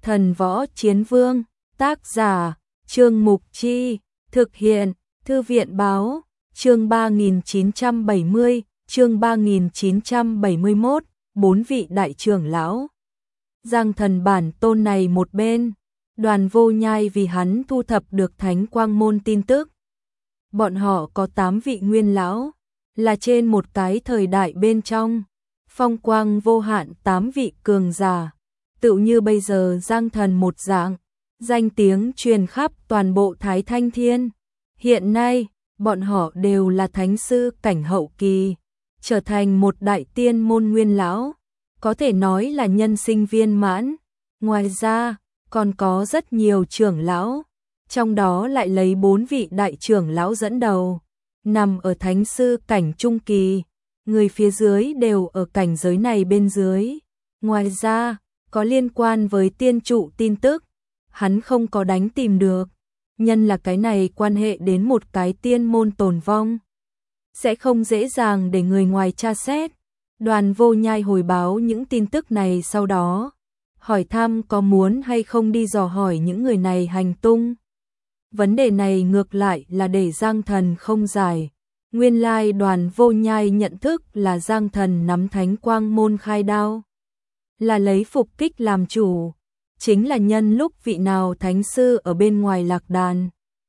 Thần Võ Chiến Vương, tác giả, Trương Mục Chi, thực hiện, Thư viện Báo, chương 3970, chương 3971, 4 vị đại trưởng lão. Giang Thần bản tôn này một bên, Đoàn Vô Nhai vì hắn thu thập được Thánh Quang Môn tin tức. Bọn họ có 8 vị nguyên lão, là trên một cái thời đại bên trong, phong quang vô hạn 8 vị cường giả, tựu như bây giờ Giang Thần một dạng, danh tiếng truyền khắp toàn bộ Thái Thanh Thiên. Hiện nay, bọn họ đều là thánh sư cảnh hậu kỳ, trở thành một đại tiên môn nguyên lão, có thể nói là nhân sinh viên mãn. Ngoài ra, còn có rất nhiều trưởng lão, trong đó lại lấy 4 vị đại trưởng lão dẫn đầu, nằm ở thánh sư cảnh trung kỳ, người phía dưới đều ở cảnh giới này bên dưới. Ngoài ra, có liên quan với tiên trụ tin tức, hắn không có đánh tìm được, nhân là cái này quan hệ đến một cái tiên môn tồn vong, sẽ không dễ dàng để người ngoài tra xét. Đoàn Vô Nhai hồi báo những tin tức này sau đó, hỏi thăm có muốn hay không đi dò hỏi những người này hành tung. Vấn đề này ngược lại là để Giang Thần không giải. Nguyên lai Đoàn Vô Nhai nhận thức là Giang Thần nắm Thánh Quang Môn khai đao, là lấy phục kích làm chủ, chính là nhân lúc vị nào thánh sư ở bên ngoài lạc đàn,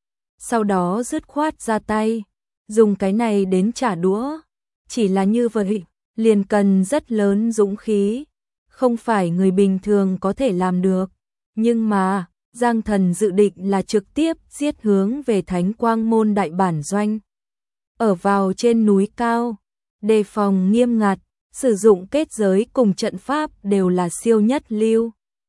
sau đó dứt khoát ra tay, dùng cái này đến trả đũa. Chỉ là như vậy, liền cần rất lớn dũng khí, không phải người bình thường có thể làm được. Nhưng mà, Giang Thần dự định là trực tiếp giết hướng về Thánh Quang Môn đại bản doanh. Ở vào trên núi cao, đề phòng nghiêm ngặt, sử dụng kết giới cùng trận pháp đều là siêu nhất lưu.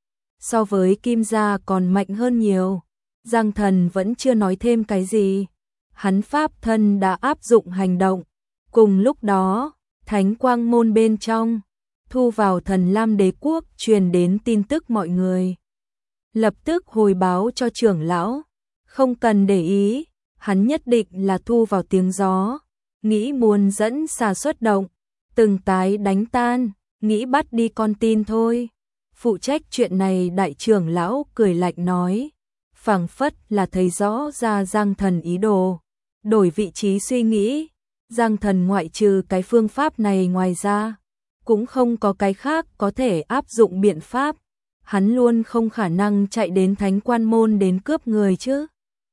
So với Kim gia còn mạnh hơn nhiều. Giang Thần vẫn chưa nói thêm cái gì, hắn pháp thân đã áp dụng hành động. Cùng lúc đó, Thánh Quang Môn bên trong, thu vào Thần Lam Đế Quốc truyền đến tin tức mọi người. Lập tức hồi báo cho trưởng lão, không cần để ý, hắn nhất định là thu vào tiếng gió, nghĩ muốn dẫn xà xuất động, từng cái đánh tan, nghĩ bắt đi con tin thôi. Phụ trách chuyện này đại trưởng lão cười lạnh nói, phảng phất là thấy rõ ra Giang Thần ý đồ, đổi vị trí suy nghĩ. Giang Thần ngoại trừ cái phương pháp này ngoài ra, cũng không có cái khác có thể áp dụng biện pháp. Hắn luôn không khả năng chạy đến Thánh Quang Môn đến cướp người chứ.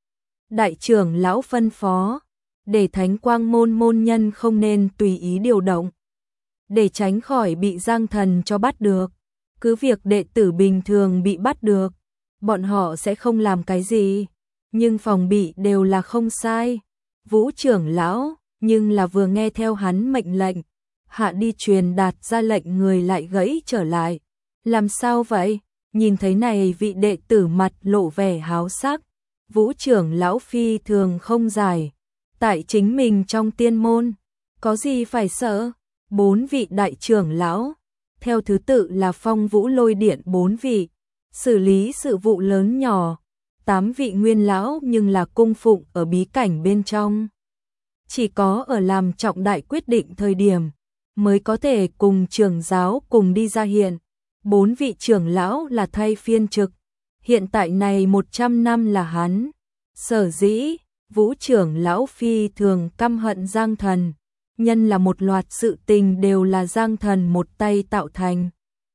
Đại trưởng lão phân phó, để Thánh Quang Môn môn nhân không nên tùy ý điều động, để tránh khỏi bị Giang Thần cho bắt được. Cứ việc đệ tử bình thường bị bắt được, bọn họ sẽ không làm cái gì, nhưng phòng bị đều là không sai. Vũ trưởng lão, nhưng là vừa nghe theo hắn mệnh lệnh, hạ đi truyền đạt ra lệnh người lại gãy trở lại. Làm sao vậy? Nhìn thấy này vị đệ tử mặt lộ vẻ háo sắc, Vũ trưởng lão phi thường không giải. Tại chính mình trong tiên môn, có gì phải sợ? 4 vị đại trưởng lão, theo thứ tự là Phong Vũ Lôi Điện 4 vị, xử lý sự vụ lớn nhỏ, 8 vị nguyên lão nhưng là cung phụng ở bí cảnh bên trong. Chỉ có ở làm trọng đại quyết định thời điểm, mới có thể cùng trưởng giáo cùng đi ra hiện. 4 vị trưởng lão là thay phiên trực, hiện tại này 100 năm là hắn. Sở dĩ, Vũ trưởng lão phi thường căm hận Giang Thần, nhân là một loạt sự tình đều là Giang Thần một tay tạo thành.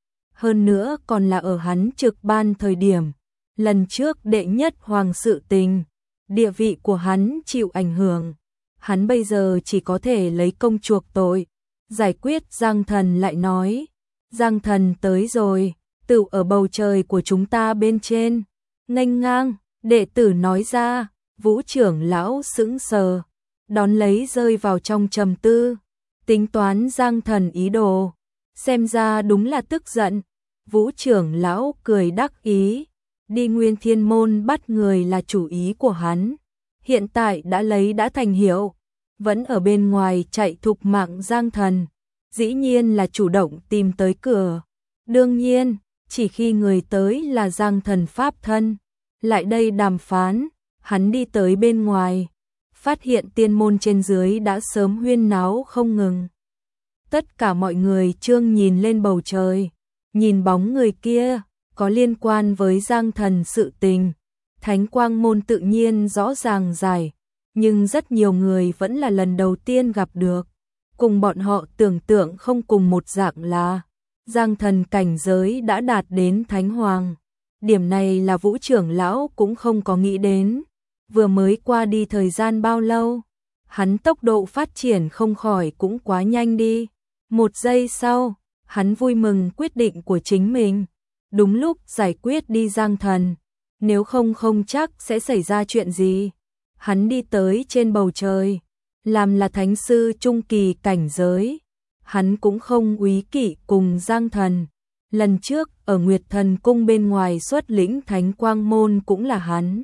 Hơn nữa còn là ở hắn trực ban thời điểm, lần trước đệ nhất hoàng sự tình, địa vị của hắn chịu ảnh hưởng. Hắn bây giờ chỉ có thể lấy công chuộc tội, giải quyết. Giang Thần lại nói, Giang Thần tới rồi, tựu ở bầu trời của chúng ta bên trên. Nghênh ngang, đệ tử nói ra. Vũ trưởng lão sững sờ, đón lấy rơi vào trong trầm tư, tính toán Giang Thần ý đồ, xem ra đúng là tức giận. Vũ trưởng lão cười đắc ý, đi Nguyên Thiên Môn bắt người là chủ ý của hắn, hiện tại đã thành hiệu, vẫn ở bên ngoài chạy thục mạng Giang Thần, dĩ nhiên là chủ động tìm tới cửa. Đương nhiên, chỉ khi người tới là Giang Thần pháp thân, lại đây đàm phán. Hắn đi tới bên ngoài, phát hiện tiên môn trên dưới đã sớm huyên náo không ngừng. Tất cả mọi người trương nhìn lên bầu trời, nhìn bóng người kia, có liên quan với Giang Thần sự tình. Thánh Quang Môn tự nhiên rõ ràng giải, nhưng rất nhiều người vẫn là lần đầu tiên gặp được. Cùng bọn họ tưởng tượng không cùng một dạng là Giang Thần cảnh giới đã đạt đến Thánh Hoàng. Điểm này là Vũ trưởng lão cũng không có nghĩ đến. Vừa mới qua đi thời gian bao lâu, hắn tốc độ phát triển không khỏi cũng quá nhanh đi. Một giây sau, hắn vui mừng quyết định của chính mình. Đúng lúc giải quyết đi Giang Thần, nếu không không chắc sẽ xảy ra chuyện gì. Hắn đi tới trên bầu trời, làm là thánh sư trung kỳ cảnh giới. Hắn cũng không úy kỵ cùng Giang Thần. Lần trước ở Nguyệt Thần Cung bên ngoài xuất lĩnh Thánh Quang Môn cũng là hắn.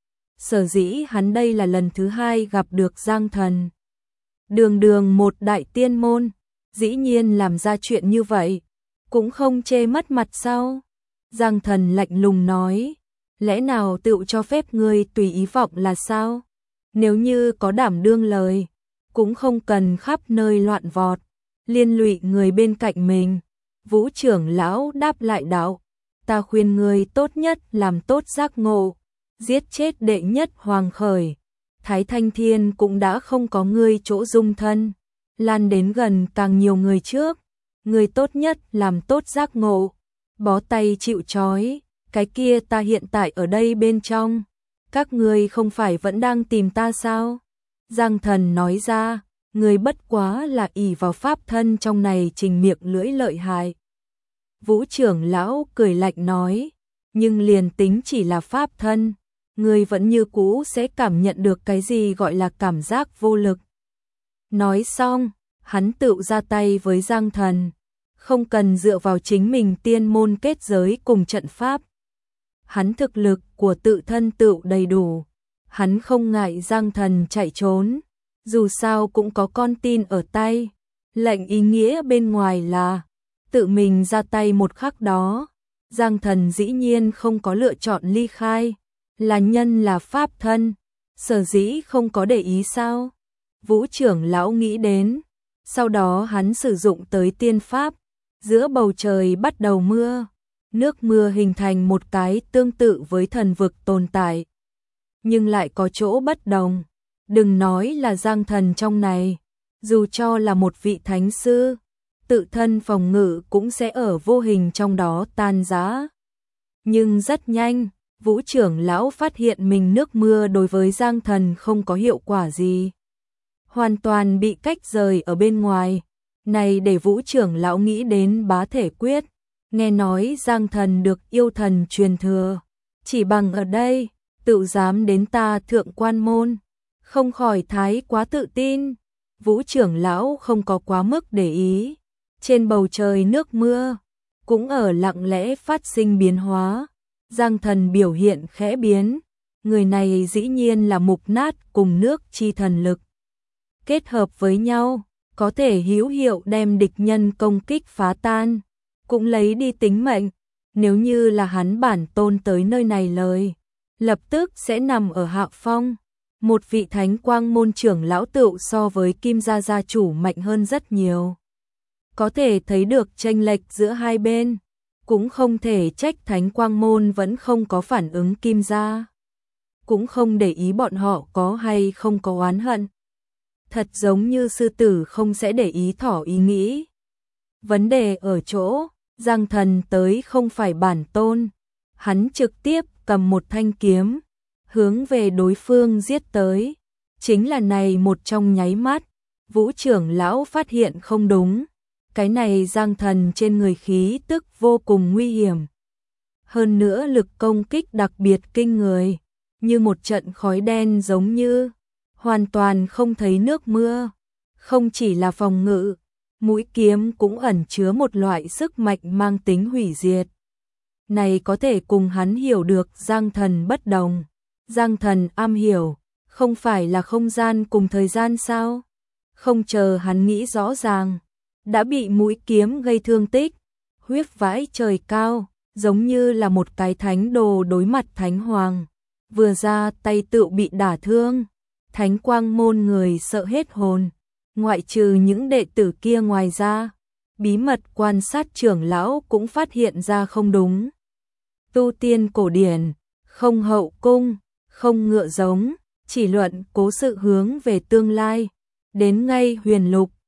Sở dĩ hắn đây là lần thứ hai gặp được Giang Thần. Đường đường một đại tiên môn, dĩ nhiên làm ra chuyện như vậy, cũng không chê mất mặt sao? Giang Thần lạnh lùng nói, lẽ nào tự cho phép ngươi tùy ý vọng là sao? Nếu như có đảm đương lời, cũng không cần khắp nơi loạn vọt, liên lụy người bên cạnh mình. Vũ trưởng lão đáp lại đạo, ta khuyên ngươi tốt nhất làm tốt giác ngộ, giết chết đệ nhất hoàng khởi. Thái Thanh Thiên cũng đã không có ngươi chỗ dung thân, lan đến gần càng nhiều người trước. Ngươi tốt nhất làm tốt giác ngộ, bó tay chịu trói, cái kia ta hiện tại ở đây bên trong. Các ngươi không phải vẫn đang tìm ta sao? Giang Thần nói ra, ngươi bất quá là ỷ vào pháp thân trong này trình miệng lưỡi lợi hại. Vũ trưởng lão cười lạnh nói, nhưng liền tính chỉ là pháp thân, ngươi vẫn như cũ sẽ cảm nhận được cái gì gọi là cảm giác vô lực. Nói xong, hắn tự ra tay với Giang Thần, không cần dựa vào chính mình tiên môn kết giới cùng trận pháp. Hắn thực lực của tự thân tự đầy đủ, hắn không ngại Giang Thần chạy trốn, dù sao cũng có con tin ở tay. Lệnh ý nghĩa bên ngoài là tự mình ra tay một khắc đó, Giang Thần dĩ nhiên không có lựa chọn ly khai, là nhân là pháp thân, sở dĩ không có để ý sao? Vũ trưởng lão nghĩ đến, sau đó hắn sử dụng tới tiên pháp, giữa bầu trời bắt đầu mưa, nước mưa hình thành một cái tương tự với thần vực tồn tại, nhưng lại có chỗ bất đồng. Đừng nói là Giang Thần trong này, dù cho là một vị thánh sư, tự thân phòng ngự cũng sẽ ở vô hình trong đó tan rã. Nhưng rất nhanh, Vũ trưởng lão phát hiện mình nước mưa đối với Giang Thần không có hiệu quả gì, hoàn toàn bị cách rời ở bên ngoài. Này để Vũ trưởng lão nghĩ đến bá thể quyết, nghe nói Giang Thần được yêu thần truyền thừa, chỉ bằng ở đây, tự dám đến ta Thượng Quan Môn, không khỏi thái quá tự tin. Vũ trưởng lão không có quá mức để ý, trên bầu trời nước mưa cũng ở lặng lẽ phát sinh biến hóa. Giang Thần biểu hiện khẽ biến, người này dĩ nhiên là mục nát cùng nước chi thần lực kết hợp với nhau, có thể hữu hiệu đem địch nhân công kích phá tan, cũng lấy đi tính mệnh. Nếu như là hắn bản tôn tới nơi này lời, lập tức sẽ nằm ở hạ phong. Một vị Thánh Quang Môn trưởng lão tự so với Kim gia gia chủ mạnh hơn rất nhiều. Có thể thấy được chênh lệch giữa hai bên, cũng không thể trách Thánh Quang Môn vẫn không có phản ứng Kim gia, cũng không để ý bọn họ có hay không có oán hận. Thật giống như sư tử không sẽ để ý thỏ ý nghĩ. Vấn đề ở chỗ, Giang Thần tới không phải bản tôn, hắn trực tiếp cầm một thanh kiếm, hướng về đối phương giết tới. Chính là này một trong nháy mắt, Vũ trưởng lão phát hiện không đúng, cái này Giang Thần trên người khí tức vô cùng nguy hiểm. Hơn nữa lực công kích đặc biệt kinh người, như một trận khói đen giống như hoàn toàn không thấy nước mưa. Không chỉ là phòng ngự, mũi kiếm cũng ẩn chứa một loại sức mạnh mang tính hủy diệt. Này có thể cùng hắn hiểu được Giang Thần bất đồng. Giang Thần am hiểu, không phải là không gian cùng thời gian sao? Không chờ hắn nghĩ rõ ràng, đã bị mũi kiếm gây thương tích, huyết vãi trời cao, giống như là một cái thánh đồ đối mặt thánh hoàng. Vừa ra tay tự bị đả thương, Thánh Quang Môn người sợ hết hồn. Ngoại trừ những đệ tử kia ngoài ra, bí mật quan sát trưởng lão cũng phát hiện ra không đúng. tu tiên cổ điển, không hậu cung, không ngựa giống, chỉ luận cố sự hướng về tương lai. Đến ngay huyền lục,